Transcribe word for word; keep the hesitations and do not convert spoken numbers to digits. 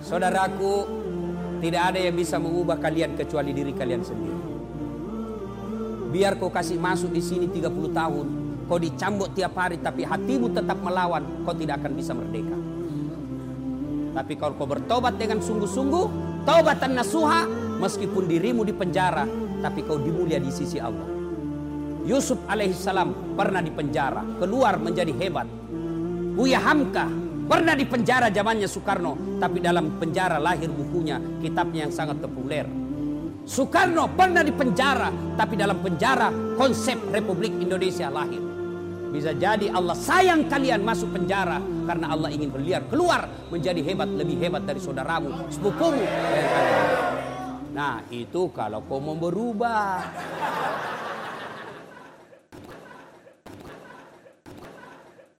Saudaraku, tidak ada yang bisa mengubah kalian kecuali diri kalian sendiri. Biar kau kasih masuk di sini tiga puluh tahun, kau dicambuk tiap hari, tapi hatimu tetap melawan, kau tidak akan bisa merdeka. Tapi kalau kau bertobat dengan sungguh-sungguh, taubatan nasuha, meskipun dirimu di penjara, tapi kau dimulia di sisi Allah. Yusuf alaihissalam pernah di penjara, keluar menjadi hebat. Buya Hamka pernah di penjara zamannya Soekarno, tapi dalam penjara lahir bukunya, kitabnya yang sangat populer. Soekarno pernah di penjara, tapi dalam penjara konsep Republik Indonesia lahir. Bisa jadi Allah sayang kalian masuk penjara karena Allah ingin kalian keluar menjadi hebat, lebih hebat dari saudaramu, sepupumu. Nah, itu kalau kau mau berubah.